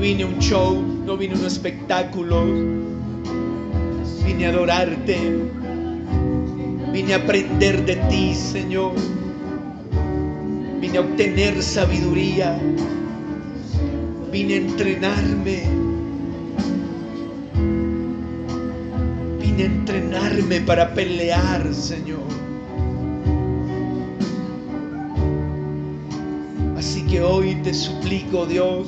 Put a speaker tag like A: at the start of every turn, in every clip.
A: vine a un show, no vine a un espectáculo. Vine a adorarte. Vine a aprender de ti, Señor. Vine a obtener sabiduría. Vine a entrenarme. Vine a entrenarme para pelear, Señor. Así que hoy te suplico, Dios,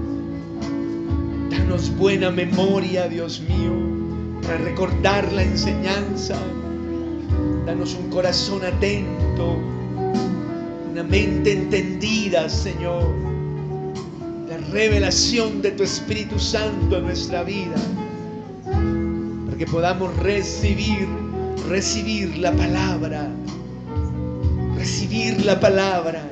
A: danos buena memoria, Dios mío, para recordar la enseñanza. Danos un corazón atento, una mente entendida, Señor. La revelación de tu Espíritu Santo en nuestra vida, para que podamos recibir la palabra. Recibir la palabra.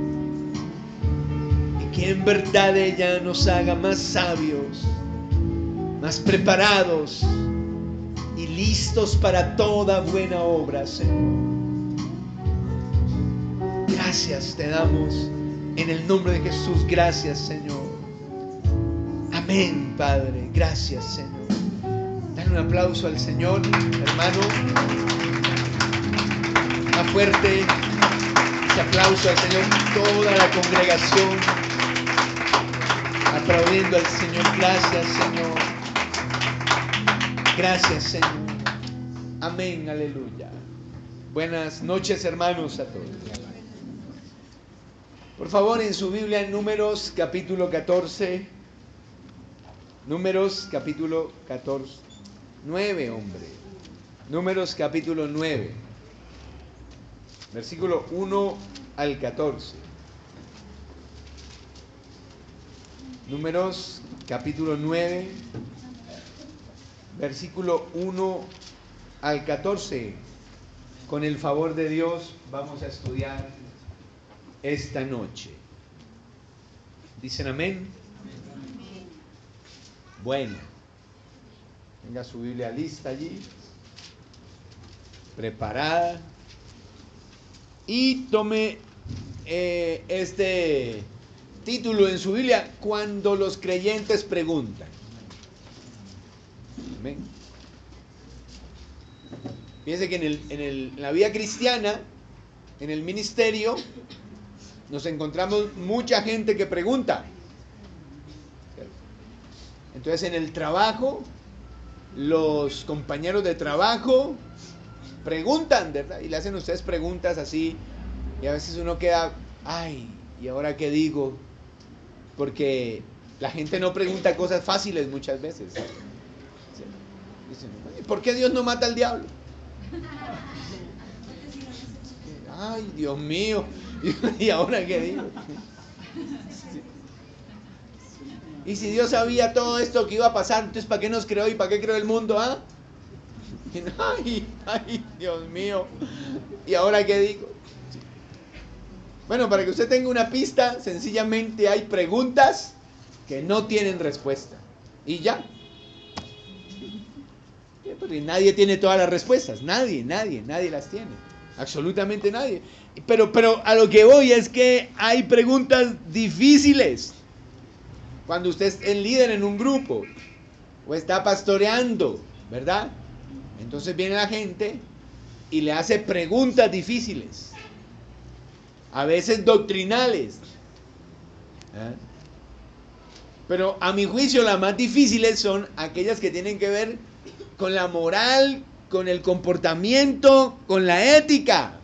A: Y que en verdad ella nos haga más sabios, más preparados y listos para toda buena obra, Señor. Gracias te damos en el nombre de Jesús. Gracias, Señor. Amén, Padre. Gracias, Señor. Dale un aplauso al Señor, hermano. Más fuerte ese aplauso al Señor. Toda la congregación aplaudiendo al Señor. Gracias, Señor. Gracias, Señor. Amén, aleluya. Buenas noches, hermanos, a todos. Por favor, en su Biblia, en Números capítulo 14. Números capítulo 14. 9, hombre. Números capítulo 9. Versículo 1 al 14. Números capítulo 9. Versículo 1 al 14. Con el favor de Dios vamos a estudiar esta noche. ¿Dicen amén? Bueno, tenga su Biblia lista allí, preparada, y tome este título en su Biblia: Cuando los creyentes preguntan. Amén. Fíjense que en la vida cristiana, en el ministerio, nos encontramos mucha gente que pregunta. Entonces, en el trabajo, los compañeros de trabajo preguntan, ¿verdad? Y le hacen a ustedes preguntas así, y a veces uno queda, ay, ¿y ahora qué digo? Porque la gente no pregunta cosas fáciles muchas veces. Dicen, ¿por qué Dios no mata al diablo? Ay, Dios mío, ¿y ahora qué digo? Y si Dios sabía todo esto que iba a pasar, entonces ¿para qué nos creó y para qué creó el mundo? ¿Ah? Ay, Dios mío, ¿y ahora qué digo? Bueno, para que usted tenga una pista, sencillamente hay preguntas que no tienen respuesta. Y ya. Porque nadie tiene todas las respuestas. Nadie las tiene. Absolutamente nadie. Pero a lo que voy es que hay preguntas difíciles. Cuando usted es el líder en un grupo o está pastoreando, ¿verdad? Entonces viene la gente y le hace preguntas difíciles. A veces doctrinales. ¿Eh? Pero a mi juicio las más difíciles son aquellas que tienen que ver con la moral, con el comportamiento, con la ética.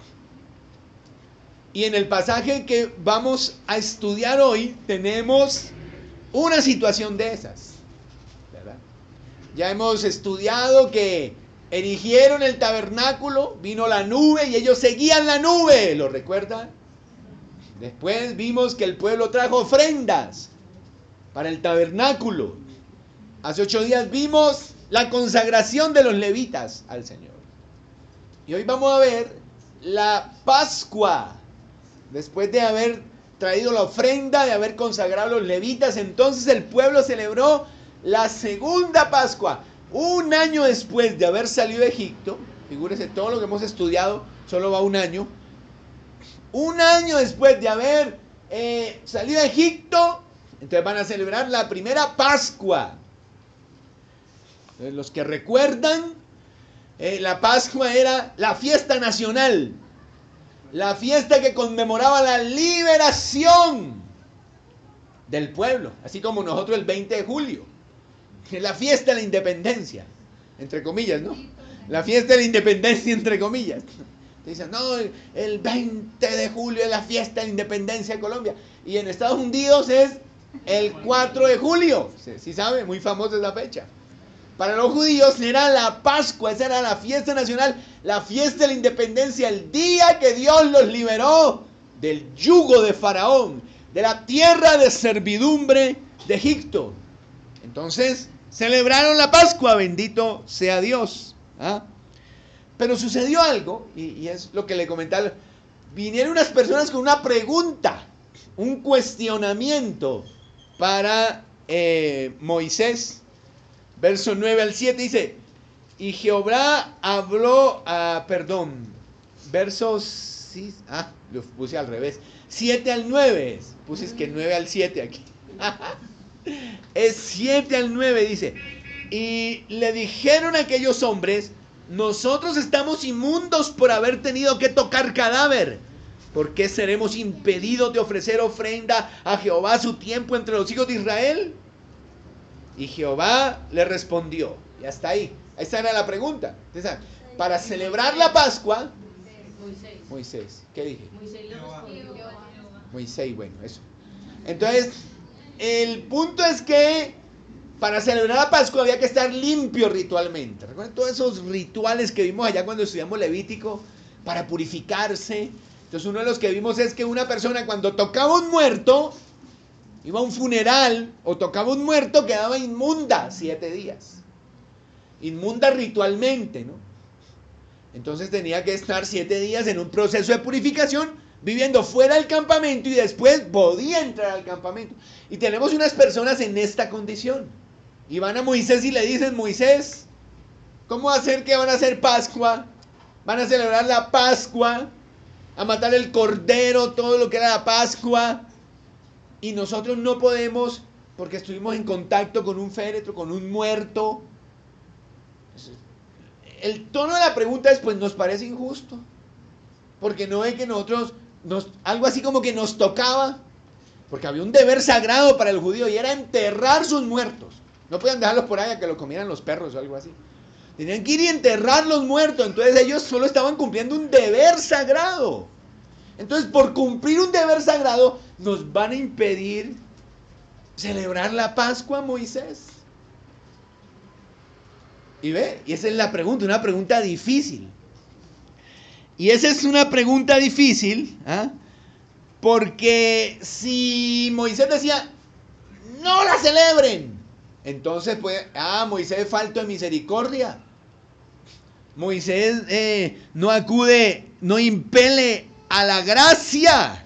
A: Y en el pasaje que vamos a estudiar hoy tenemos una situación de esas, ¿verdad? Ya hemos estudiado que erigieron el tabernáculo, vino la nube y ellos seguían la nube, ¿lo recuerdan? Después vimos que el pueblo trajo ofrendas para el tabernáculo. Hace 8 días vimos la consagración de los levitas al Señor. Y hoy vamos a ver la Pascua. Después de haber traído la ofrenda, de haber consagrado a los levitas, entonces el pueblo celebró la segunda Pascua. Un año después de haber salido de Egipto, figúrese, todo lo que hemos estudiado solo va un año. Un año después de haber salido de Egipto, Entonces van a celebrar la primera Pascua. Entonces, los que recuerdan, la Pascua era la fiesta nacional, la fiesta que conmemoraba la liberación del pueblo, así como nosotros el 20 de julio, que es la fiesta de la independencia, entre comillas, ¿no? La fiesta de la independencia, entre comillas. Te dicen, no, el 20 de julio es la fiesta de la independencia de Colombia. Y en Estados Unidos es el 4 de julio. ¿Sí sabe? Muy famosa es la fecha. Para los judíos era la Pascua, esa era la fiesta nacional, la fiesta de la independencia, el día que Dios los liberó del yugo de Faraón, de la tierra de servidumbre de Egipto. Entonces, celebraron la Pascua, bendito sea Dios. ¿Ah? Pero sucedió algo, y es lo que le comentaba. Vinieron unas personas con una pregunta, un cuestionamiento para Moisés. Verso 9 al 7 dice, y Jehová habló, versos, lo puse al revés, 7 al 9, puse es que 9 al 7 aquí. Es 7 al 9, dice, y le dijeron a aquellos hombres, nosotros estamos inmundos por haber tenido que tocar cadáver. ¿Por qué seremos impedidos de ofrecer ofrenda a Jehová a su tiempo entre los hijos de Israel? Y Jehová le respondió. Y hasta ahí. Esa era la pregunta. Entonces, para celebrar la Pascua. Moisés. ¿Qué dije? Moisés, bueno, eso. Entonces, el punto es que para celebrar la Pascua había que estar limpio ritualmente. ¿Recuerdan todos esos rituales que vimos allá cuando estudiamos Levítico? Para purificarse. Entonces, uno de los que vimos es que una persona cuando tocaba un muerto, iba a un funeral o tocaba un muerto, quedaba inmunda 7 días. Inmunda ritualmente, ¿no? Entonces tenía que estar 7 días en un proceso de purificación, viviendo fuera del campamento y después podía entrar al campamento. Y tenemos unas personas en esta condición. Y van a Moisés y le dicen, Moisés, ¿cómo va a ser que van a hacer Pascua? Van a celebrar la Pascua, a matar el cordero, todo lo que era la Pascua. Y nosotros no podemos porque estuvimos en contacto con un féretro, con un muerto. El tono de la pregunta es, pues nos parece injusto. Porque no es que nosotros, algo así como que nos tocaba. Porque había un deber sagrado para el judío y era enterrar sus muertos. No podían dejarlos por ahí a que los comieran los perros o algo así. Tenían que ir y enterrar los muertos. Entonces ellos solo estaban cumpliendo un deber sagrado. Entonces, por cumplir un deber sagrado, nos van a impedir celebrar la Pascua, Moisés. Y esa es la pregunta, una pregunta difícil. Y esa es una pregunta difícil, porque si Moisés decía, no la celebren, entonces pues, Moisés falto de misericordia. Moisés no acude, no impele a la gracia.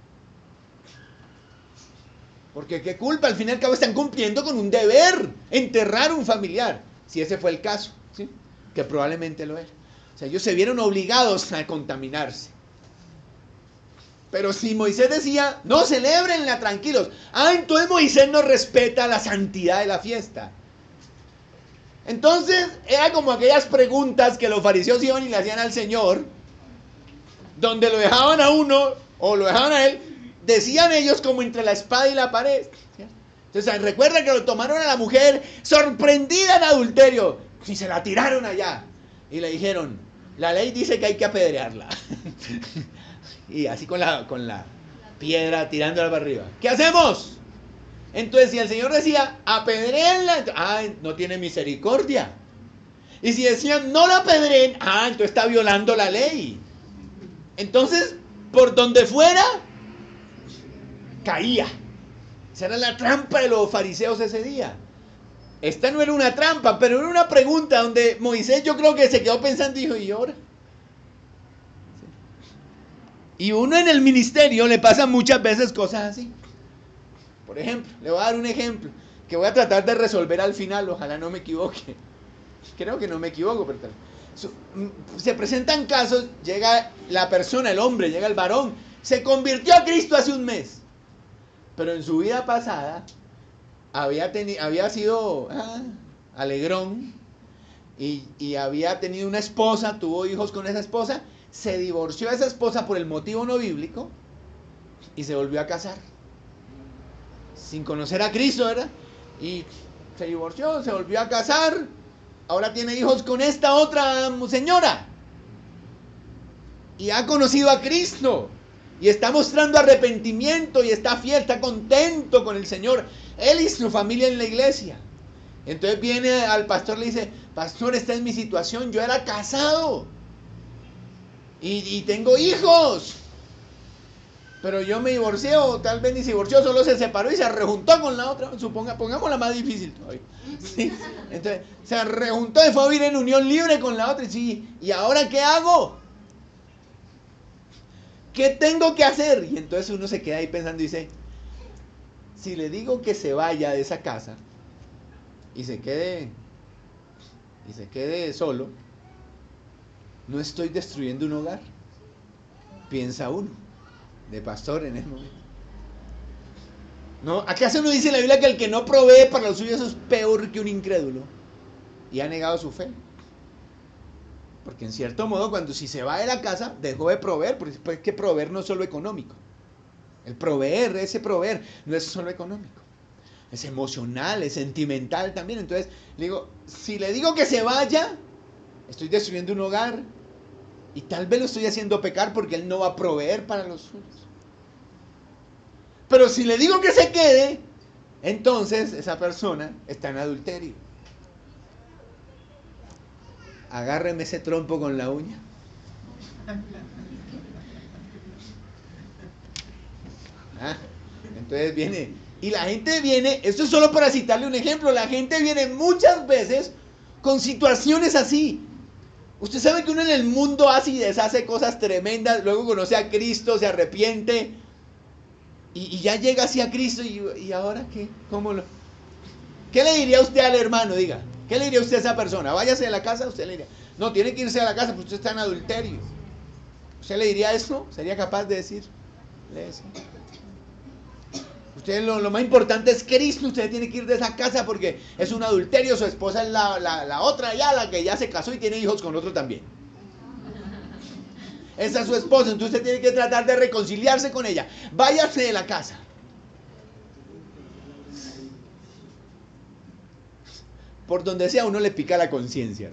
A: Porque qué culpa, al fin y al cabo están cumpliendo con un deber, enterrar a un familiar, si ese fue el caso, ¿sí? Que probablemente lo era. O sea, ellos se vieron obligados a contaminarse. Pero si Moisés decía, no, celébrenla tranquilos, entonces Moisés no respeta la santidad de la fiesta. Entonces era como aquellas preguntas que los fariseos iban y le hacían al Señor, donde lo dejaban a uno o lo dejaban a él, decían ellos como entre la espada y la pared. Entonces recuerda que lo tomaron a la mujer sorprendida en adulterio y se la tiraron allá y le dijeron, la ley dice que hay que apedrearla. Y así con la piedra tirándola para arriba. ¿Qué hacemos? Entonces si el Señor decía apedréenla, no tiene misericordia. Y si decían no la apedreen, entonces está violando la ley. Entonces, por donde fuera, caía. Esa era la trampa de los fariseos ese día. Esta no era una trampa, pero era una pregunta donde Moisés yo creo que se quedó pensando y dijo, ¿y ahora? Y uno en el ministerio le pasan muchas veces cosas así. Por ejemplo, le voy a dar un ejemplo que voy a tratar de resolver al final, ojalá no me equivoque. Creo que no me equivoco, pero se presentan casos, llega la persona, el hombre, llega el varón, se convirtió a Cristo hace un mes. pero en su vida pasada había sido alegrón y había tenido una esposa, tuvo hijos con esa esposa, se divorció de esa esposa por el motivo no bíblico y se volvió a casar. Sin conocer a Cristo, ¿verdad? Y se divorció, se volvió a casar, ahora tiene hijos con esta otra señora. Y ha conocido a Cristo. Y está mostrando arrepentimiento y está fiel, está contento con el Señor. Él y su familia en la iglesia. Entonces viene al pastor y le dice, pastor, esta es mi situación, yo era casado. Y tengo hijos. Pero yo me divorcié, o tal vez ni se divorció, solo se separó y se rejuntó con la otra. Pongamos la más difícil todavía. ¿Sí? Entonces, se rejuntó y fue a vivir en unión libre con la otra. Sí, ¿y ahora qué hago? ¿Qué tengo que hacer? Y entonces uno se queda ahí pensando y dice, si le digo que se vaya de esa casa y se quede solo, no estoy destruyendo un hogar. Piensa uno, de pastor en ese momento. ¿No? ¿Acaso no dice en la Biblia que el que no provee para los suyos es peor que un incrédulo? Y ha negado su fe. Porque en cierto modo, si se va de la casa, dejó de proveer, porque es que proveer no es solo económico. Ese proveer, no es solo económico. Es emocional, es sentimental también. Entonces, si le digo que se vaya, estoy destruyendo un hogar. Y tal vez lo estoy haciendo pecar porque él no va a proveer para los suyos. Pero si le digo que se quede, entonces esa persona está en adulterio. Agárreme ese trompo con la uña. Entonces viene, y la gente viene, esto es solo para citarle un ejemplo, la gente viene muchas veces con situaciones así. Usted sabe que uno en el mundo hace y deshace cosas tremendas, luego conoce a Cristo, se arrepiente, y ya llega así a Cristo, y ahora ¿qué? ¿Qué le diría usted al hermano? Diga, ¿qué le diría usted a esa persona? Váyase de la casa, usted le diría, no, tiene que irse a la casa porque usted está en adulterio. ¿Usted le diría eso? ¿Sería capaz de decirle eso? Usted lo más importante es Cristo, usted tiene que ir de esa casa porque es un adulterio, su esposa es la otra ya, la que ya se casó y tiene hijos con otro también. Esa es su esposa, entonces usted tiene que tratar de reconciliarse con ella. Váyase de la casa. Por donde sea uno le pica la conciencia.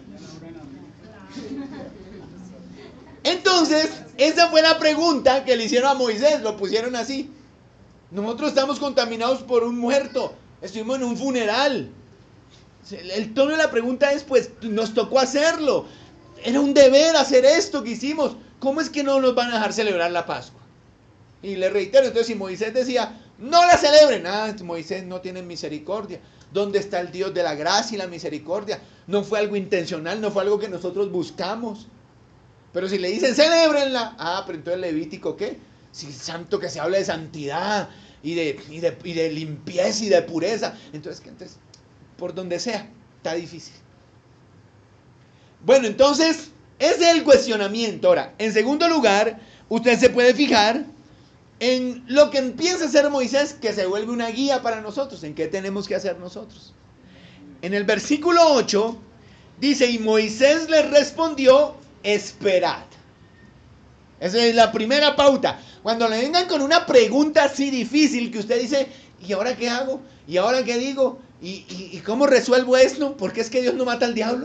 A: Entonces, esa fue la pregunta que le hicieron a Moisés, lo pusieron así. Nosotros estamos contaminados por un muerto, estuvimos en un funeral. El tono de la pregunta es, pues, nos tocó hacerlo. Era un deber hacer esto que hicimos. ¿Cómo es que no nos van a dejar celebrar la Pascua? Y le reitero, entonces si Moisés decía, no la celebren, Moisés no tiene misericordia. ¿Dónde está el Dios de la gracia y la misericordia? No fue algo intencional, no fue algo que nosotros buscamos. Pero si le dicen, celébrenla, pero entonces Levítico, ¿qué? Si santo, que se habla de santidad y de limpieza y de pureza. Entonces, por donde sea, está difícil. Bueno, entonces, ese es el cuestionamiento. Ahora, en segundo lugar, usted se puede fijar en lo que empieza a hacer Moisés, que se vuelve una guía para nosotros, en qué tenemos que hacer nosotros. En el versículo 8, dice, y Moisés les respondió, esperad. Esa es la primera pauta. Cuando le vengan con una pregunta así difícil que usted dice, ¿y ahora qué hago? ¿Y ahora qué digo? ¿Y cómo resuelvo esto? ¿Por qué es que Dios no mata al diablo?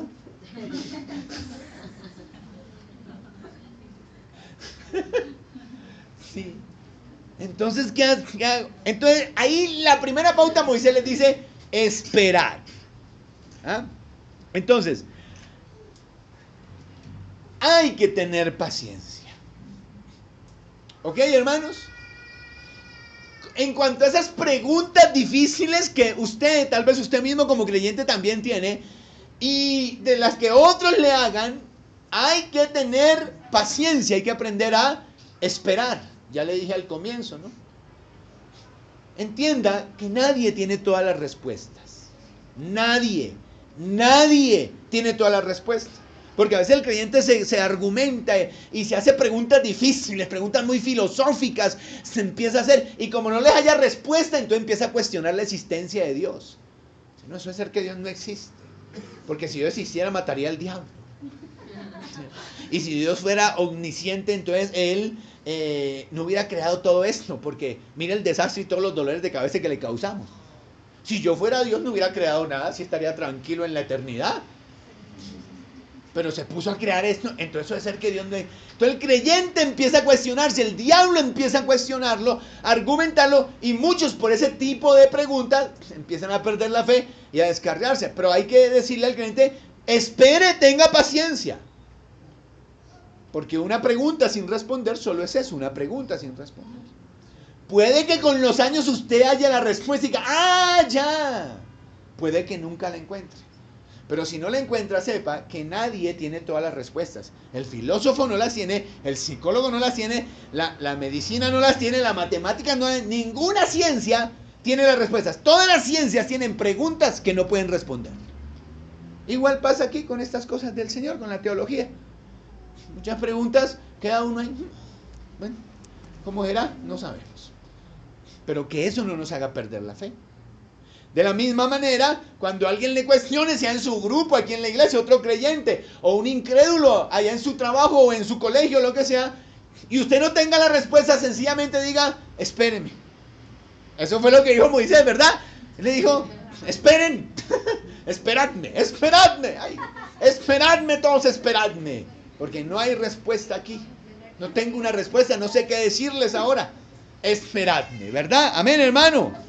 A: Sí. Entonces, ¿qué hago? Entonces, ahí la primera pauta Moisés les dice, esperad. Entonces, hay que tener paciencia. ¿Ok, hermanos? En cuanto a esas preguntas difíciles que usted, tal vez usted mismo como creyente también tiene, y de las que otros le hagan, hay que tener paciencia, hay que aprender a esperar. Ya le dije al comienzo, ¿no? Entienda que nadie tiene todas las respuestas. Nadie tiene todas las respuestas. Porque a veces el creyente se argumenta y se hace preguntas difíciles, preguntas muy filosóficas, se empieza a hacer, y como no les haya respuesta, entonces empieza a cuestionar la existencia de Dios. No, eso es ser que Dios no existe. Porque si Dios existiera, mataría al diablo. Y si Dios fuera omnisciente, entonces Él no hubiera creado todo esto, porque mira el desastre y todos los dolores de cabeza que le causamos. Si yo fuera Dios, no hubiera creado nada, si estaría tranquilo en la eternidad. Pero se puso a crear esto, entonces eso de ser que Dios no... Entonces el creyente empieza a cuestionarse, el diablo empieza a cuestionarlo, a argumentarlo, y muchos por ese tipo de preguntas empiezan a perder la fe y a descargarse. Pero hay que decirle al creyente, espere, tenga paciencia. Porque una pregunta sin responder solo es eso, una pregunta sin responder. Puede que con los años usted haya la respuesta y diga, ¡ah, ya! Puede que nunca la encuentre. Pero si no la encuentra, sepa que nadie tiene todas las respuestas. El filósofo no las tiene, el psicólogo no las tiene, la medicina no las tiene, la matemática no, ninguna ciencia tiene las respuestas. Todas las ciencias tienen preguntas que no pueden responder. Igual pasa aquí con estas cosas del Señor, con la teología. Muchas preguntas, queda uno ahí. Bueno, ¿cómo será? No sabemos. Pero que eso no nos haga perder la fe. De la misma manera, cuando alguien le cuestione, sea en su grupo, aquí en la iglesia, otro creyente, o un incrédulo allá en su trabajo o en su colegio, lo que sea, y usted no tenga la respuesta, sencillamente diga, espéreme. Eso fue lo que dijo Moisés, ¿verdad? Él le dijo, esperen, esperadme, ay, esperadme todos, esperadme, porque no hay respuesta aquí. No tengo una respuesta, no sé qué decirles ahora. Esperadme, ¿verdad? Amén, hermano.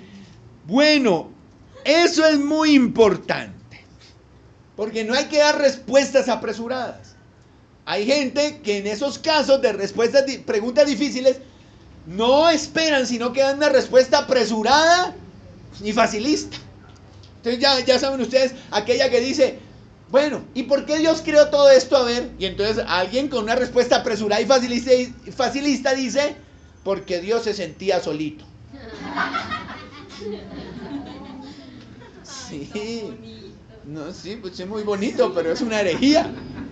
A: Bueno, eso es muy importante, porque no hay que dar respuestas apresuradas. Hay gente que en esos casos de preguntas difíciles, no esperan, sino que dan una respuesta apresurada y facilista. Entonces ya saben ustedes, aquella que dice, bueno, ¿y por qué Dios creó todo esto? A ver, y entonces alguien con una respuesta apresurada y facilista dice, porque Dios se sentía solito. Sí, no, sí, pues es muy bonito, pero es una herejía.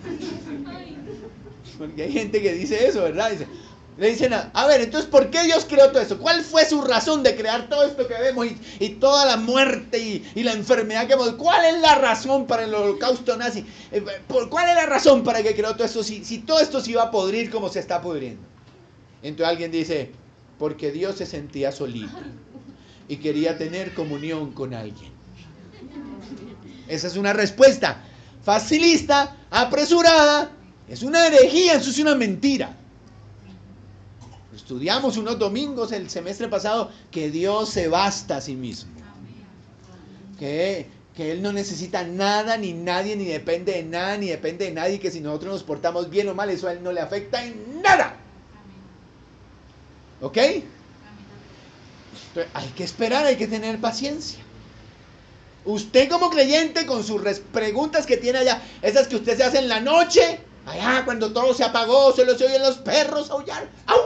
A: Porque hay gente que dice eso, ¿verdad? Le dicen, a ver, entonces, ¿por qué Dios creó todo esto? ¿Cuál fue su razón de crear todo esto que vemos y toda la muerte y la enfermedad que vemos? ¿Cuál es la razón para el holocausto nazi? ¿Cuál es la razón para que creó todo esto? Si todo esto se iba a podrir como se está pudriendo. Entonces alguien dice, porque Dios se sentía solito y quería tener comunión con alguien. Esa es una respuesta facilista, apresurada, es una herejía, eso es una mentira. Estudiamos unos domingos el semestre pasado que Dios se basta a sí mismo. Que Él no necesita nada, ni nadie, ni depende de nada, ni depende de nadie, que si nosotros nos portamos bien o mal, eso a Él no le afecta en nada. ¿Ok? Entonces, hay que esperar, hay que tener paciencia. Usted como creyente con sus preguntas que tiene allá, esas que usted se hace en la noche, allá cuando todo se apagó, solo se oyen los perros aullar, ¡au!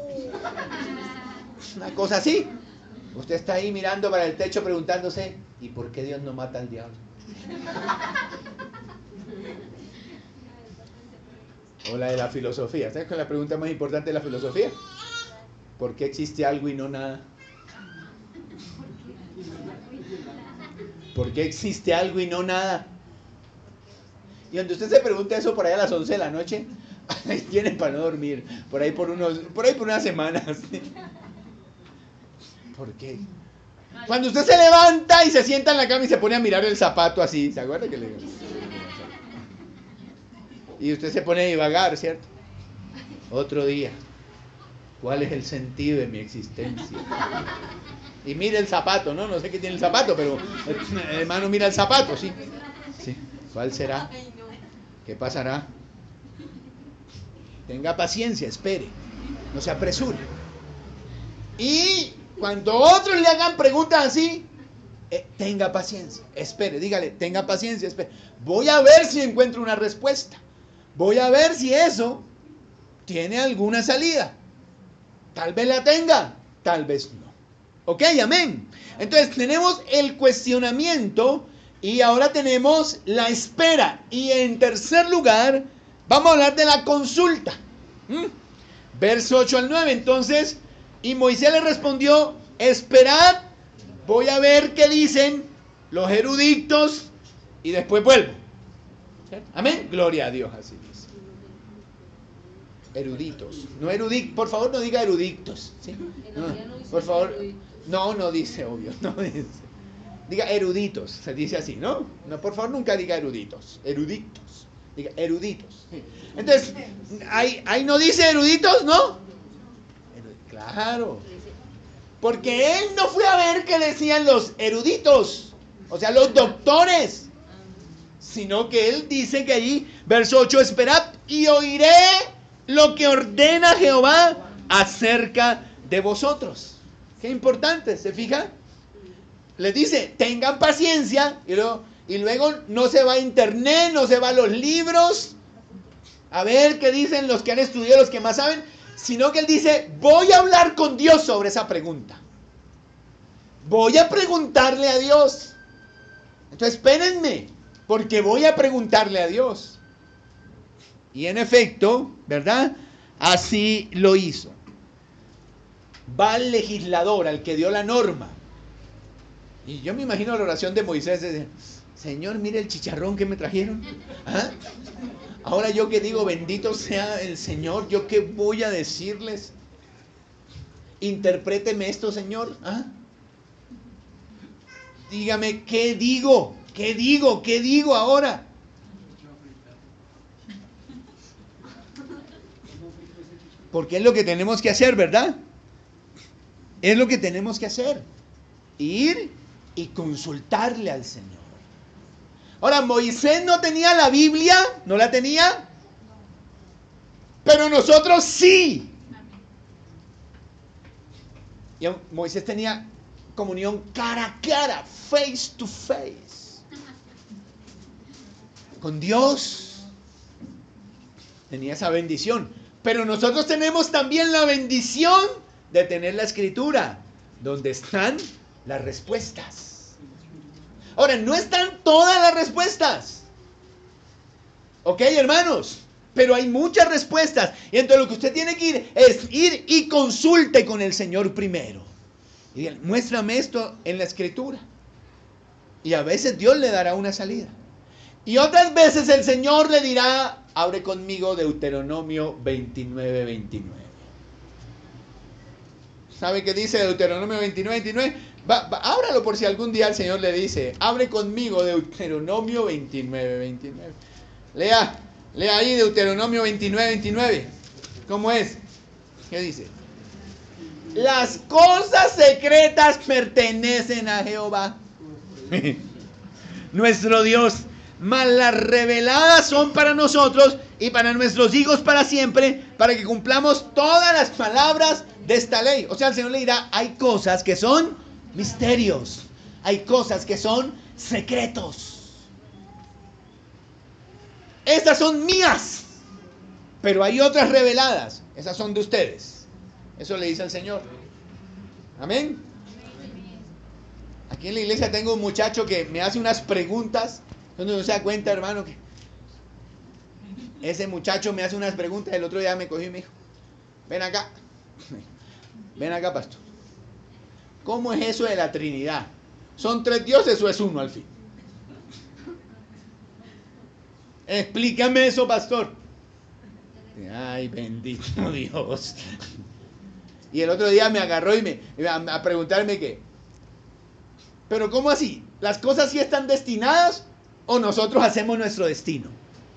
A: Una cosa así. Usted está ahí mirando para el techo preguntándose, ¿y por qué Dios no mata al diablo? O la de la filosofía. ¿Sabes cuál es la pregunta más importante de la filosofía? ¿Por qué existe algo y no nada? ¿Por qué existe algo y no nada? Y donde usted se pregunta eso por ahí a las 11 de la noche, ahí tiene para no dormir, por ahí por unas semanas. ¿Por qué? Cuando usted se levanta y se sienta en la cama y se pone a mirar el zapato así, ¿se acuerda que le digo? Y usted se pone a divagar, ¿cierto? Otro día. ¿Cuál es el sentido de mi existencia? Y mira el zapato, ¿no? No sé qué tiene el zapato, pero el hermano mira el zapato, ¿sí? Sí. ¿Cuál será? ¿Qué pasará? Tenga paciencia, espere. No se apresure. Y cuando otros le hagan preguntas así, tenga paciencia, espere, dígale, tenga paciencia, espere. Voy a ver si encuentro una respuesta. Voy a ver si eso tiene alguna salida. Tal vez la tenga, tal vez no. ¿Ok? Amén. Entonces tenemos el cuestionamiento Y ahora tenemos la espera. Y en tercer lugar, vamos a hablar de la consulta. Verso 8 al 9. Entonces, y Moisés le respondió: esperad, voy a ver qué dicen los eruditos y después vuelvo. Amén. Gloria a Dios, así dice. Eruditos. No eruditos. Por favor, no diga eruditos. ¿Sí? No, por favor. No dice, obvio. No dice. Diga eruditos. Se dice así, ¿no? No, por favor, nunca diga eruditos. Eruditos. Diga eruditos. Entonces, ahí no dice eruditos, ¿no? Claro. Porque él no fue a ver qué decían los eruditos. O sea, los doctores. Sino que él dice que allí, verso 8, esperad y oiré lo que ordena Jehová acerca de vosotros. Qué importante, ¿se fija? Les dice, tengan paciencia, y luego no se va a internet, no se va a los libros, a ver qué dicen los que han estudiado, los que más saben, sino que él dice, voy a hablar con Dios sobre esa pregunta. Voy a preguntarle a Dios. Entonces espérenme, porque voy a preguntarle a Dios. Y en efecto, ¿verdad? Así lo hizo. Va al legislador, al que dio la norma. Y yo me imagino la oración de Moisés. Señor, mire el chicharrón que me trajeron. ¿Ah? Ahora yo que digo, bendito sea el Señor, ¿yo qué voy a decirles? Interpréteme esto, Señor. ¿Ah? Dígame, ¿qué digo? ¿Qué digo? ¿Qué digo ahora? Porque es lo que tenemos que hacer, ¿verdad? Es lo que tenemos que hacer. Ir y consultarle al Señor. Ahora, Moisés no tenía la Biblia, no la tenía, pero nosotros sí. Y Moisés tenía comunión cara a cara, face to face, con Dios. Tenía esa bendición. Pero nosotros tenemos también la bendición de tener la Escritura, donde están las respuestas. Ahora, no están todas las respuestas. ¿Ok, hermanos? Pero hay muchas respuestas. Y entonces lo que usted tiene que ir es ir y consulte con el Señor primero. Y dígale, muéstrame esto en la Escritura. Y a veces Dios le dará una salida. Y otras veces el Señor le dirá, abre conmigo Deuteronomio 29:29. ¿Sabe qué dice Deuteronomio 29:29? Ábralo por si algún día el Señor le dice, abre conmigo Deuteronomio 29:29. Lea ahí Deuteronomio 29:29. ¿Cómo es? ¿Qué dice? Las cosas secretas pertenecen a Jehová, nuestro Dios, mas las reveladas son para nosotros y para nuestros hijos para siempre, para que cumplamos todas las palabras de esta ley. O sea, el Señor le dirá, hay cosas que son misterios, hay cosas que son secretos. Estas son mías, pero hay otras reveladas, esas son de ustedes. Eso le dice el Señor. Amén. Aquí en la iglesia tengo un muchacho que me hace unas preguntas, donde uno se da cuenta, hermano, que ese muchacho me hace unas preguntas. El otro día me cogió y me dijo, ven acá, pastor, ¿cómo es eso de la Trinidad? ¿Son tres dioses o es uno al fin? Explícame eso, pastor. Ay, bendito Dios. Y el otro día me agarró y a preguntarme qué. Pero ¿cómo así? ¿Las cosas sí están destinadas o nosotros hacemos nuestro destino?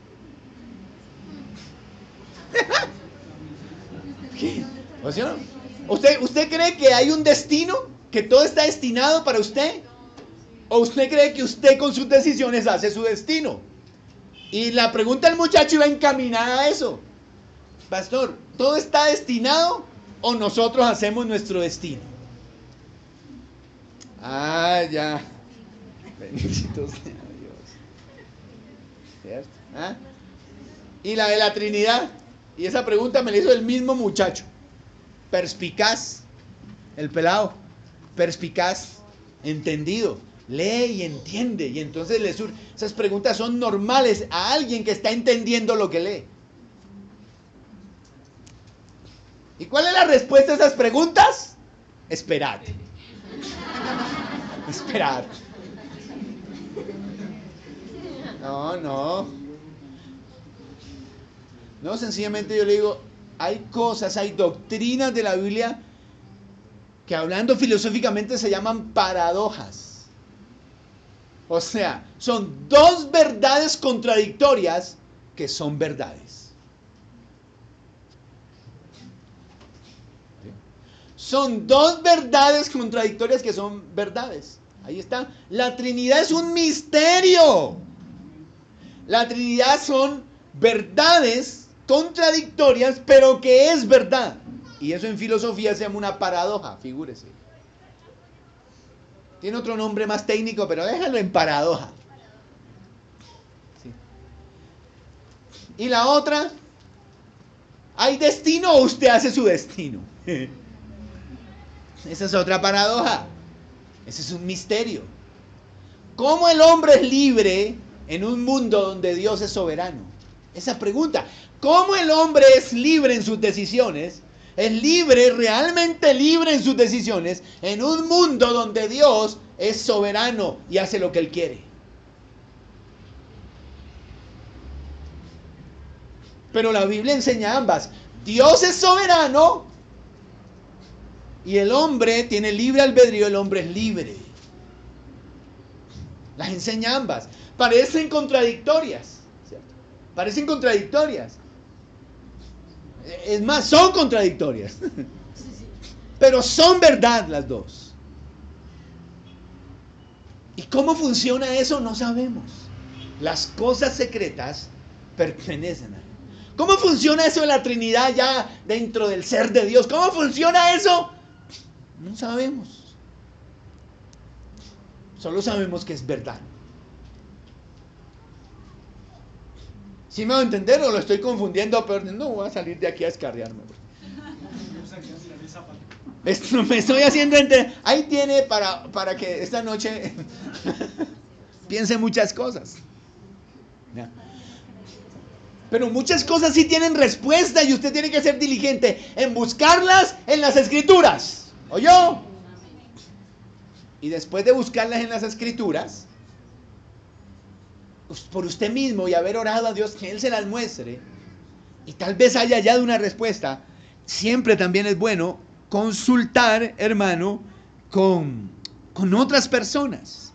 A: ¿Qué? ¿O sea, ¿Usted cree que hay un destino? ¿Que todo está destinado para usted? ¿O usted cree que usted con sus decisiones hace su destino? Y la pregunta del muchacho iba encaminada a eso. Pastor, ¿todo está destinado o nosotros hacemos nuestro destino? Ah, ya. Bendito sea Dios. ¿Cierto? ¿Ah? Y la de la Trinidad. Y esa pregunta me la hizo el mismo muchacho. Perspicaz. El pelado. Perspicaz. Entendido. lee y entiende. Y entonces esas preguntas son normales a alguien que está entendiendo lo que lee. ¿Y cuál es la respuesta a esas preguntas? Esperad. Esperad. No, sencillamente yo le digo, hay cosas, hay doctrinas de la Biblia que hablando filosóficamente se llaman paradojas. O sea, son dos verdades contradictorias que son verdades. Son dos verdades contradictorias que son verdades. Ahí está. La Trinidad es un misterio. La Trinidad son verdades contradictorias, pero que es verdad. Y eso en filosofía se llama una paradoja, figúrese. Tiene otro nombre más técnico, pero déjalo en paradoja. Sí. Y la otra, ¿hay destino o usted hace su destino? Esa es otra paradoja. Ese es un misterio. ¿Cómo el hombre es libre en un mundo donde Dios es soberano? Esa pregunta, ¿cómo el hombre es libre en sus decisiones? Es libre, realmente libre en sus decisiones, en un mundo donde Dios es soberano y hace lo que Él quiere. Pero la Biblia enseña ambas. Dios es soberano y el hombre tiene libre albedrío, el hombre es libre. Las enseña ambas. Parecen contradictorias, ¿cierto? Parecen contradictorias. Es más, son contradictorias. Pero son verdad las dos. ¿Y cómo funciona eso? No sabemos. Las cosas secretas pertenecen a Él. ¿Cómo funciona eso de la Trinidad ya dentro del ser de Dios? ¿Cómo funciona eso? No sabemos. Solo sabemos que es verdad. ¿Sí me va a entender o lo estoy confundiendo? Pero no voy a salir de aquí a escarriarme. Esto me estoy haciendo entender. Ahí tiene para que esta noche piense muchas cosas. ¿Ya? Pero muchas cosas sí tienen respuesta y usted tiene que ser diligente en buscarlas en las Escrituras. ¿Oyó? Y después de buscarlas en las Escrituras, por usted mismo y haber orado a Dios que Él se las muestre y tal vez haya hallado una respuesta, siempre también es bueno consultar, hermano, con otras personas.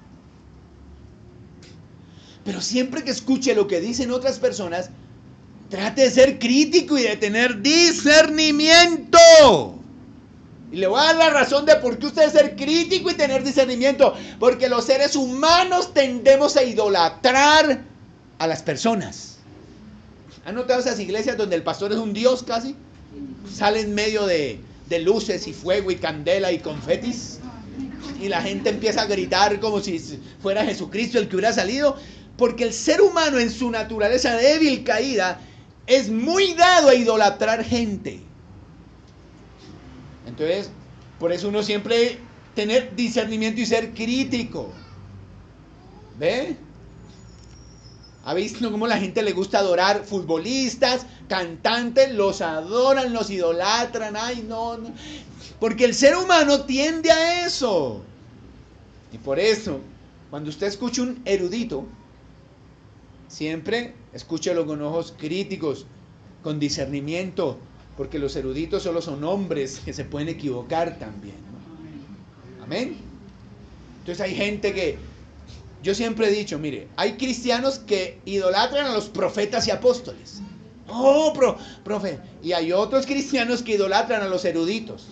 A: Pero siempre que escuche lo que dicen otras personas, trate de ser crítico y de tener discernimiento. Y le voy a dar la razón de por qué usted debe ser crítico y tener discernimiento. Porque los seres humanos tendemos a idolatrar a las personas. ¿Han notado esas iglesias donde el pastor es un dios casi? Sale en medio de luces y fuego y candela y confetis. Y la gente empieza a gritar como si fuera Jesucristo el que hubiera salido. Porque el ser humano en su naturaleza débil, caída, es muy dado a idolatrar gente. Entonces, por eso uno siempre tener discernimiento y ser crítico. ¿Ve? ¿Ha visto cómo la gente le gusta adorar futbolistas, cantantes? Los adoran, los idolatran. Ay, no. Porque el ser humano tiende a eso. Y por eso, cuando usted escucha un erudito, siempre escúchelo con ojos críticos, con discernimiento. Porque los eruditos solo son hombres que se pueden equivocar también. Amén. Entonces hay gente que, yo siempre he dicho, mire, hay cristianos que idolatran a los profetas y apóstoles. Oh, profe. Y hay otros cristianos que idolatran a los eruditos.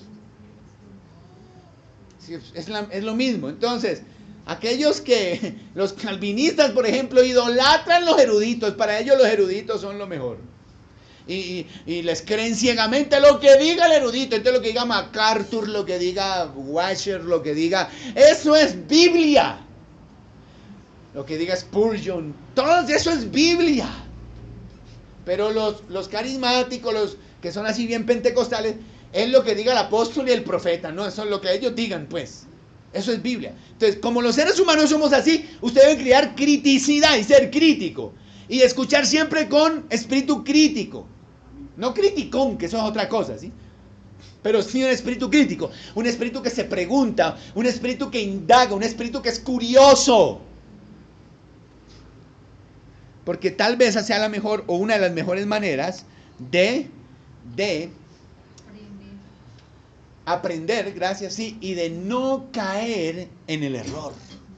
A: Sí, es lo mismo. Entonces, aquellos que, los calvinistas, por ejemplo, idolatran a los eruditos. Para ellos los eruditos son lo mejor. Y les creen ciegamente lo que diga el erudito. Entonces lo que diga MacArthur, lo que diga Washer, lo que diga, eso es Biblia. Lo que diga Spurgeon, todo eso es Biblia. Pero los carismáticos, los que son así bien pentecostales, es lo que diga el apóstol y el profeta, no, eso es lo que ellos digan, pues. Eso es Biblia. Entonces, como los seres humanos somos así, usted debe crear criticidad y ser crítico. Y escuchar siempre con espíritu crítico. No criticón, que eso es otra cosa, ¿sí? Pero sí un espíritu crítico. Un espíritu que se pregunta, un espíritu que indaga, un espíritu que es curioso. Porque tal vez esa sea la mejor o una de las mejores maneras de aprender, gracias, sí, y de no caer en el error.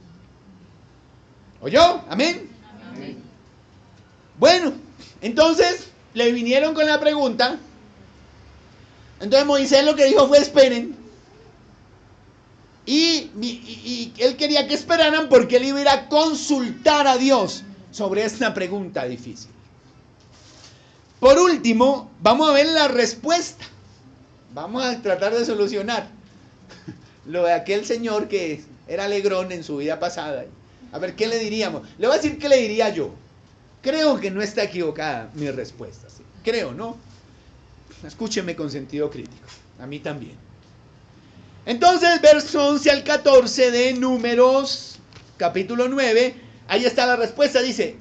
A: ¿Oyó? ¿Amén? Amén. Bueno, entonces le vinieron con la pregunta. Entonces Moisés lo que dijo fue: esperen. Y él quería que esperaran porque él iba a ir a consultar a Dios sobre esta pregunta difícil. Por último, vamos a ver la respuesta. Vamos a tratar de solucionar lo de aquel señor que era alegrón en su vida pasada. A ver, ¿qué le diríamos? Le voy a decir qué le diría yo. Creo que no está equivocada mi respuesta. ¿Sí? Creo, ¿no? Escúcheme con sentido crítico. A mí también. Entonces, verso 11 al 14 de Números, capítulo 9. Ahí está la respuesta. Dice: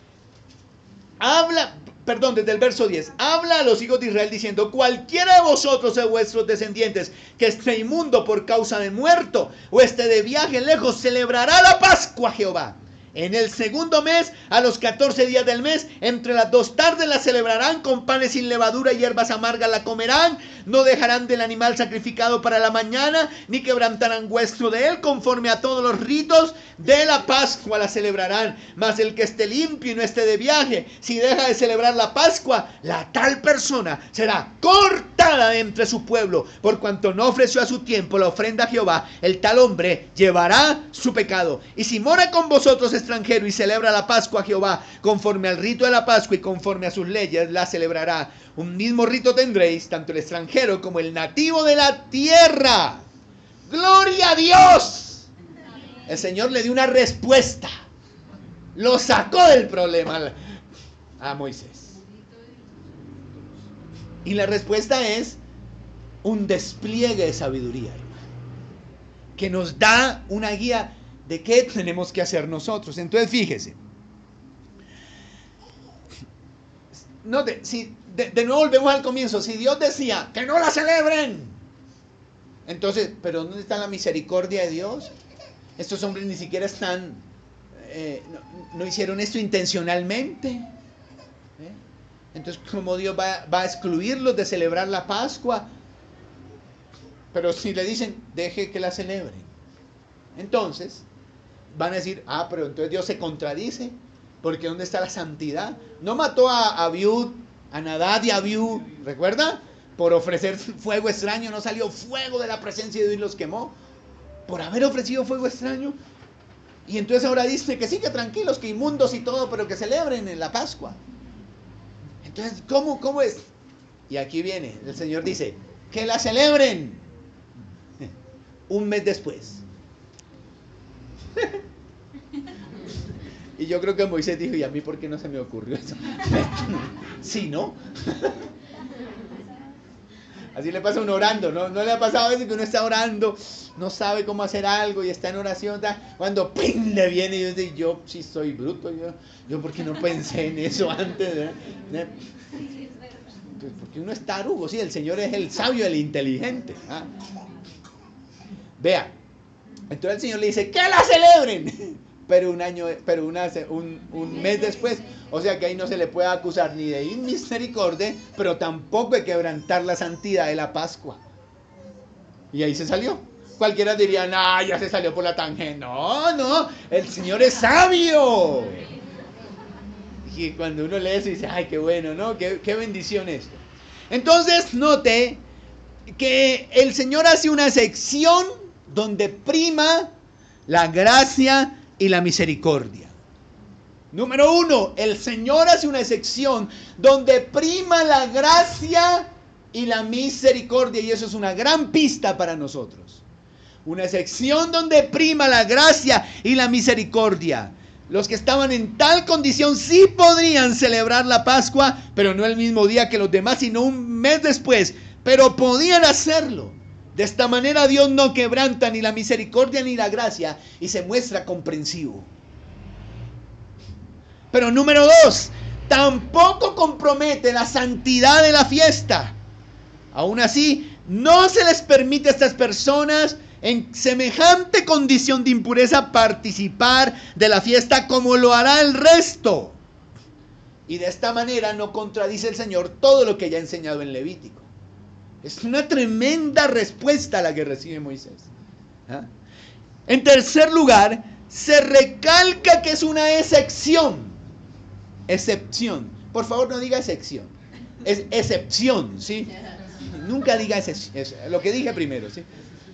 A: desde el verso 10. Habla a los hijos de Israel diciendo: cualquiera de vosotros de vuestros descendientes que esté inmundo por causa de muerto o esté de viaje lejos, celebrará la Pascua a Jehová. En el segundo mes, a los 14 días del mes, entre las 2 tardes la celebrarán, con panes sin levadura y hierbas amargas la comerán. No dejarán del animal sacrificado para la mañana, ni quebrantarán hueso de él, conforme a todos los ritos de la Pascua la celebrarán. Mas el que esté limpio y no esté de viaje, si deja de celebrar la Pascua, la tal persona será cortada de entre su pueblo, por cuanto no ofreció a su tiempo la ofrenda a Jehová. El tal hombre llevará su pecado. Y si mora con vosotros extranjero y celebra la Pascua a Jehová conforme al rito de la Pascua y conforme a sus leyes, la celebrará. Un mismo rito tendréis, tanto el extranjero como el nativo de la tierra. ¡Gloria a Dios! El Señor le dio una respuesta. Lo sacó del problema a Moisés. Y la respuesta es un despliegue de sabiduría, hermano, que nos da una guía de qué tenemos que hacer nosotros. Entonces, fíjese. Note, si de nuevo volvemos al comienzo. Si Dios decía que no la celebren, entonces, ¿pero dónde está la misericordia de Dios? Estos hombres ni siquiera están, no hicieron esto intencionalmente. Entonces, ¿cómo Dios va a excluirlos de celebrar la Pascua? Pero si le dicen, deje que la celebren, entonces van a decir: pero entonces Dios se contradice, porque ¿dónde está la santidad? No mató a Abiud, a Nadab y a Abiú, ¿recuerda? Por ofrecer fuego extraño, no salió fuego de la presencia de Dios y los quemó, por haber ofrecido fuego extraño. Y entonces ahora dice que sí, que tranquilos, que inmundos y todo, pero que celebren en la Pascua. Entonces, ¿cómo es? Y aquí viene, el Señor dice: que la celebren un mes después. Y yo creo que Moisés dijo: ¿y a mí por qué no se me ocurrió eso? Sí, ¿no? Así le pasa a uno orando, ¿no? ¿No le ha pasado a veces que uno está orando, no sabe cómo hacer algo y está en oración, cuando ¡ping! Le viene y dice: yo sí soy bruto, yo ¿por qué no pensé en eso antes? Pues porque uno es tarugo, sí, el Señor es el sabio, el inteligente. Vea, entonces el Señor le dice: ¡que la celebren! Pero un mes después. O sea que ahí no se le puede acusar ni de inmisericordia, pero tampoco de quebrantar la santidad de la Pascua. Y ahí se salió. Cualquiera diría: no, ya se salió por la tangente. No, el Señor es sabio. Y cuando uno lee eso dice: ay, qué bueno, ¿no? Qué bendición esto. Entonces, note que el Señor hace una sección donde prima la gracia y la misericordia. Número 1, el Señor hace una sección donde prima la gracia y la misericordia, y eso es una gran pista para nosotros. Una sección donde prima la gracia y la misericordia. Los que estaban en tal condición sí podrían celebrar la Pascua, pero no el mismo día que los demás, sino un mes después, pero podían hacerlo. De esta manera Dios no quebranta ni la misericordia ni la gracia y se muestra comprensivo. Pero número 2, tampoco compromete la santidad de la fiesta. Aún así, no se les permite a estas personas en semejante condición de impureza participar de la fiesta como lo hará el resto. Y de esta manera no contradice el Señor todo lo que ya ha enseñado en Levítico. Es una tremenda respuesta a la que recibe Moisés. ¿Ah? En tercer lugar, se recalca que es una excepción. Excepción. Por favor, no diga excepción. Es excepción, ¿sí? Nunca diga excepción. Lo que dije primero, ¿sí?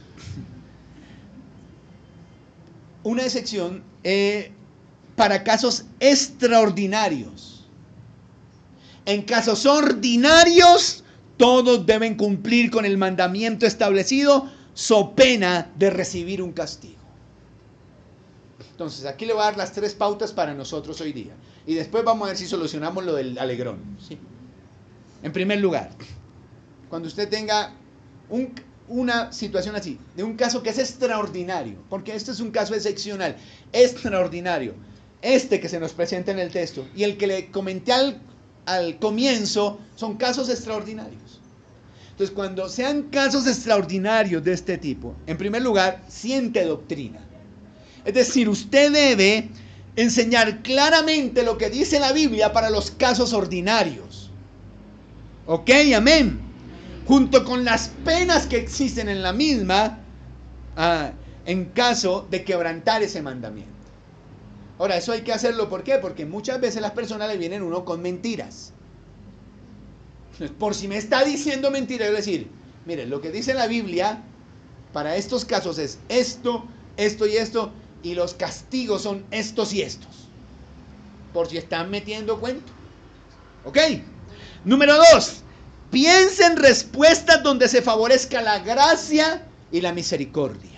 A: Una excepción para casos extraordinarios. En casos ordinarios, todos deben cumplir con el mandamiento establecido, so pena de recibir un castigo. Entonces, aquí le voy a dar las 3 pautas para nosotros hoy día. Y después vamos a ver si solucionamos lo del alegrón, ¿sí? En primer lugar, cuando usted tenga una situación así, de un caso que es extraordinario, porque este es un caso excepcional, extraordinario, este que se nos presenta en el texto, y el que le comenté al comienzo, son casos extraordinarios. Entonces, cuando sean casos extraordinarios de este tipo, en primer lugar, siente doctrina. Es decir, usted debe enseñar claramente lo que dice la Biblia para los casos ordinarios. ¿Ok? Amén. Junto con las penas que existen en la misma, en caso de quebrantar ese mandamiento. Ahora, eso hay que hacerlo, ¿por qué? Porque muchas veces las personas le vienen a uno con mentiras. Por si me está diciendo mentiras, yo voy a decir, mire, lo que dice la Biblia para estos casos es esto, esto y esto, y los castigos son estos y estos. Por si están metiendo cuento. ¿Ok? Número 2, piensa en respuestas donde se favorezca la gracia y la misericordia.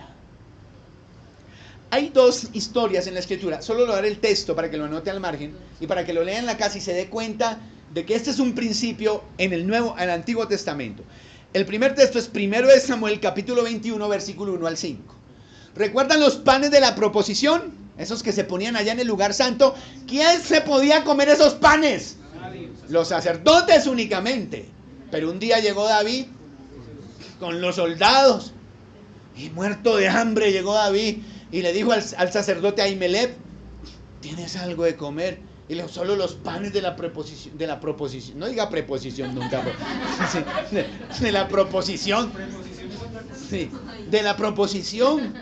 A: Hay 2 historias en la Escritura. Solo le daré el texto para que lo anote al margen y para que lo lea en la casa y se dé cuenta de que este es un principio en el Antiguo Testamento. El primer texto es 1 de Samuel, capítulo 21, versículo 1 al 5. ¿Recuerdan los panes de la proposición? Esos que se ponían allá en el lugar santo. ¿Quién se podía comer esos panes? Los sacerdotes únicamente. Pero un día llegó David con los soldados y muerto de hambre llegó David y le dijo al sacerdote Ahimelech, ¿tienes algo de comer? Y le dijo, solo los panes de la proposición. No diga preposición nunca. Sí, de la proposición. Sí, de la proposición.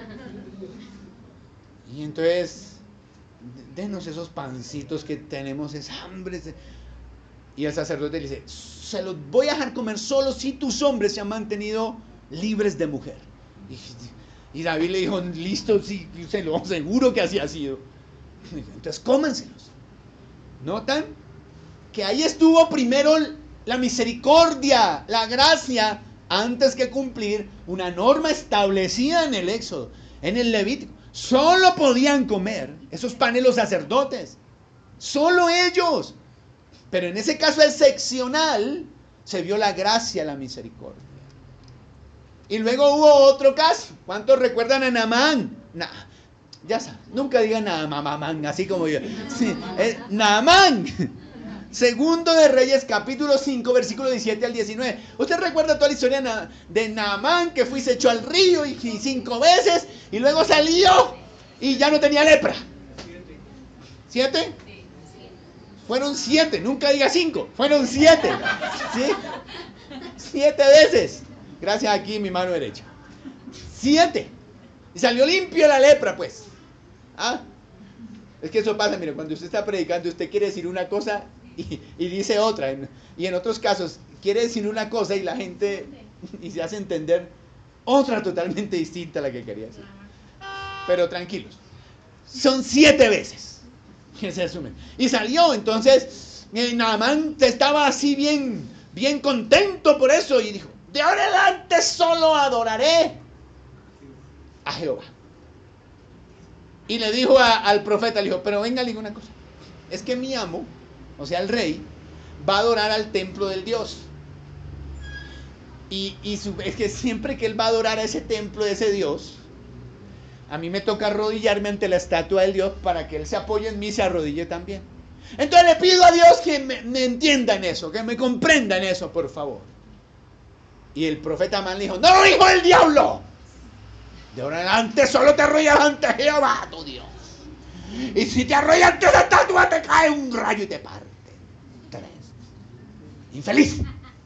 A: Y entonces, denos esos pancitos que tenemos, es hambre. Y el sacerdote le dice, se los voy a dejar comer solo si tus hombres se han mantenido libres de mujer. Y David le dijo, listo, sí, seguro que así ha sido. Entonces cómanselos. ¿Notan? Que ahí estuvo primero la misericordia, la gracia, antes que cumplir una norma establecida en el Éxodo, en el Levítico. Solo podían comer esos panes los sacerdotes. Solo ellos. Pero en ese caso excepcional se vio la gracia, la misericordia. Y luego hubo otro caso. ¿Cuántos recuerdan a Naamán? Ya saben, nunca digan Naamán, así como yo. Sí, Naamán. Segundo de Reyes, capítulo 5, versículo 17 al 19. ¿Usted recuerda toda la historia de Naamán, que fue y se echó al río y 5 veces y luego salió y ya no tenía lepra? 7. Fueron 7, nunca diga 5, fueron 7. ¿Sí? 7 veces. Gracias aquí mi mano derecha. 7. Y salió limpio la lepra, pues. ¿Ah? Es que eso pasa, mire, cuando usted está predicando, usted quiere decir una cosa y dice otra. Y en otros casos, quiere decir una cosa y la gente y se hace entender otra totalmente distinta a la que quería decir. Pero tranquilos. Son 7 veces que se asumen. Y salió, entonces, Naamán estaba así bien contento por eso y dijo, de ahora en adelante solo adoraré a Jehová. Y le dijo al profeta, le dijo, pero venga, le digo una cosa. Es que mi amo, o sea el rey, va a adorar al templo del Dios. Es que siempre que él va a adorar a ese templo de ese Dios, a mí me toca arrodillarme ante la estatua del Dios para que él se apoye en mí y se arrodille también. Entonces le pido a Dios que me entienda en eso, que me comprenda en eso, por favor. Y el profeta Amán le dijo, no, hijo del diablo, de ahora en adelante solo te arrodillas ante Jehová, tu Dios. Y si te arrodillas ante esa estatua, te cae un rayo y te parte. Infeliz.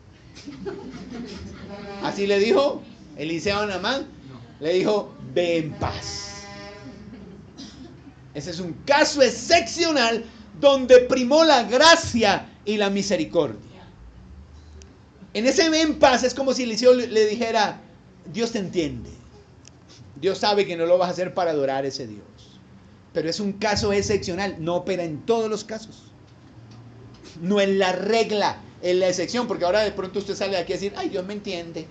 A: Así le dijo Eliseo a Naamán. Le dijo, ve en paz. Ese es un caso excepcional donde primó la gracia y la misericordia. En ese ve en paz es como si Eliseo le dijera, Dios te entiende. Dios sabe que no lo vas a hacer para adorar a ese Dios. Pero es un caso excepcional, no opera en todos los casos. No es la regla, es la excepción, porque ahora de pronto usted sale de aquí a decir, ay, Dios me entiende.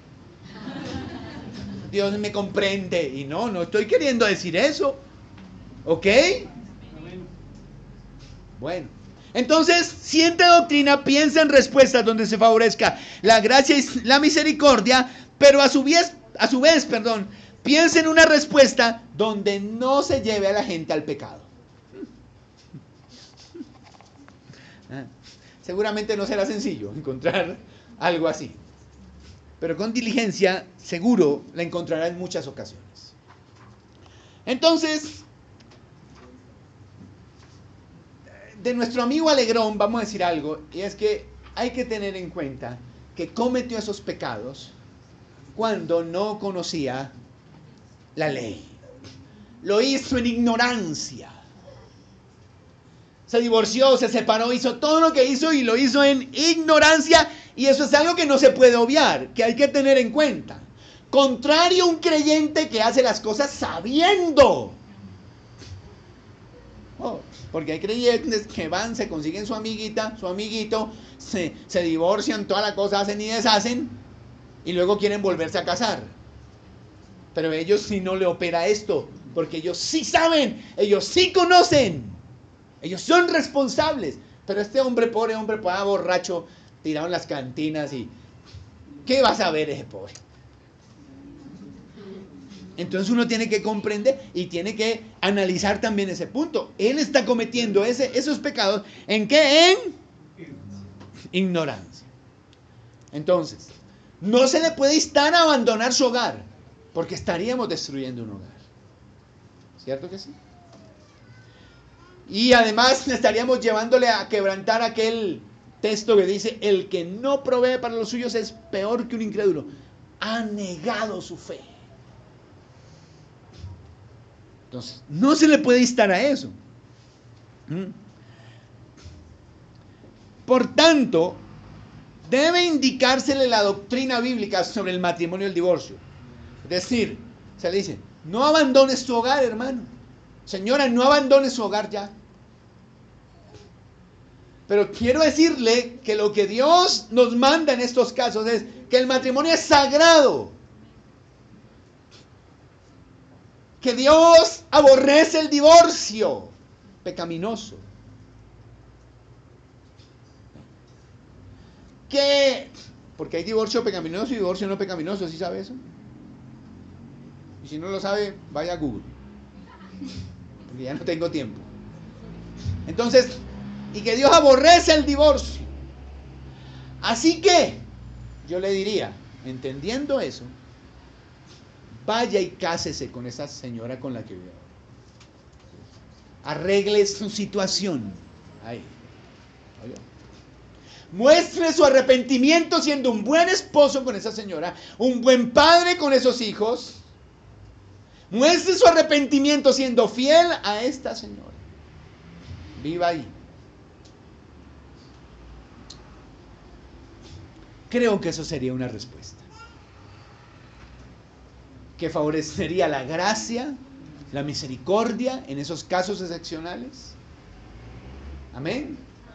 A: Dios me comprende. Y no estoy queriendo decir eso. ¿Ok? Bueno. Entonces, siente doctrina, piensa en respuestas donde se favorezca la gracia y la misericordia, pero a su vez, piensa en una respuesta donde no se lleve a la gente al pecado. Seguramente no será sencillo encontrar algo así, pero con diligencia seguro la encontrará en muchas ocasiones. Entonces, de nuestro amigo Alegrón vamos a decir algo, y es que hay que tener en cuenta que cometió esos pecados cuando no conocía la ley. Lo hizo en ignorancia. Se divorció, se separó, hizo todo lo que hizo y lo hizo en ignorancia, y eso es algo que no se puede obviar, que hay que tener en cuenta. Contrario a un creyente que hace las cosas sabiendo. Porque hay creyentes que van, se consiguen su amiguita, su amiguito, se divorcian, toda la cosa hacen y deshacen, y luego quieren volverse a casar. Pero ellos sí no le opera esto, porque ellos sí saben, ellos sí conocen, ellos son responsables. Pero este hombre, pobre hombre, borracho, tirado en las cantinas, y ¿qué va a saber ese pobre? Entonces uno tiene que comprender y tiene que analizar también ese punto. Él está cometiendo esos pecados, ¿en qué? En ignorancia. Entonces, no se le puede instar a abandonar su hogar, porque estaríamos destruyendo un hogar. ¿Cierto que sí? Y además estaríamos llevándole a quebrantar aquel texto que dice, el que no provee para los suyos es peor que un incrédulo. Ha negado su fe. Entonces, no se le puede instar a eso. Por tanto, debe indicársele la doctrina bíblica sobre el matrimonio y el divorcio. Es decir, se le dice, no abandones tu hogar, hermano. Señora, no abandones su hogar ya. Pero quiero decirle que lo que Dios nos manda en estos casos es que el matrimonio es sagrado. Que Dios aborrece el divorcio pecaminoso. Porque hay divorcio pecaminoso y divorcio no pecaminoso, ¿sí sabe eso? Y si no lo sabe, vaya a Google. Porque ya no tengo tiempo. Entonces, y que Dios aborrece el divorcio. Así que, yo le diría, entendiendo eso, vaya y cásese con esa señora con la que vive. Arregle su situación. Ahí. Oye. Muestre su arrepentimiento siendo un buen esposo con esa señora, un buen padre con esos hijos. Muestre su arrepentimiento siendo fiel a esta señora. Viva ahí. Creo que eso sería una respuesta que favorecería la gracia, la misericordia en esos casos excepcionales. Amén.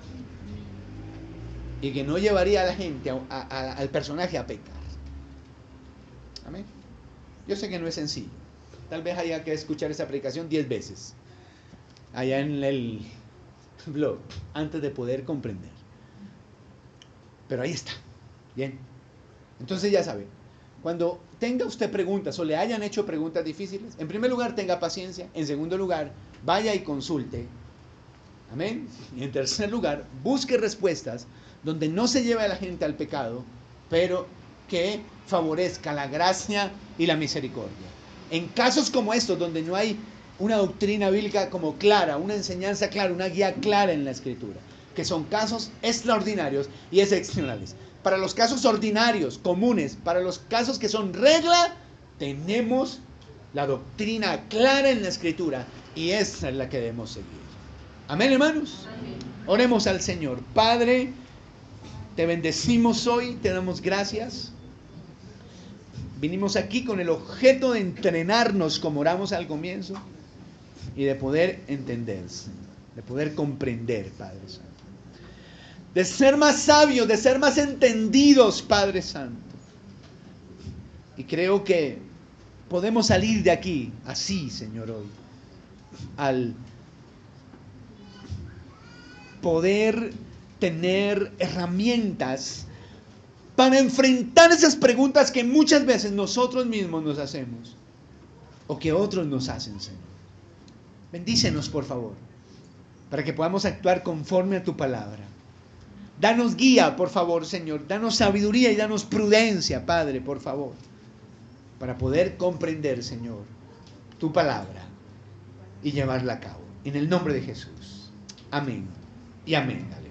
A: Y que no llevaría a la gente, al personaje a pecar. Amén. Yo sé que no es sencillo. Tal vez haya que escuchar esa predicación 10 veces. Allá en el blog, antes de poder comprender. Pero ahí está. Bien. Entonces ya sabe, cuando tenga usted preguntas o le hayan hecho preguntas difíciles, en primer lugar tenga paciencia, en segundo lugar vaya y consulte, amén, y en tercer lugar busque respuestas donde no se lleve a la gente al pecado, pero que favorezca la gracia y la misericordia. En casos como estos, donde no hay una doctrina bíblica como clara, una enseñanza clara, una guía clara en la Escritura, que son casos extraordinarios y excepcionales. Para los casos ordinarios, comunes, para los casos que son regla, tenemos la doctrina clara en la Escritura y esa es la que debemos seguir. Amén, hermanos. Amén. Oremos al Señor. Padre, te bendecimos hoy, te damos gracias. Vinimos aquí con el objeto de entrenarnos, como oramos al comienzo, y de poder entender, de poder comprender, Padre Santo. De ser más sabios, de ser más entendidos, Padre Santo. Y creo que podemos salir de aquí así, Señor, hoy, al poder tener herramientas para enfrentar esas preguntas que muchas veces nosotros mismos nos hacemos o que otros nos hacen, Señor. Bendícenos, por favor, para que podamos actuar conforme a tu palabra. Danos guía, por favor, Señor. Danos sabiduría y danos prudencia, Padre, por favor, para poder comprender, Señor, tu palabra y llevarla a cabo. En el nombre de Jesús. Amén y amén.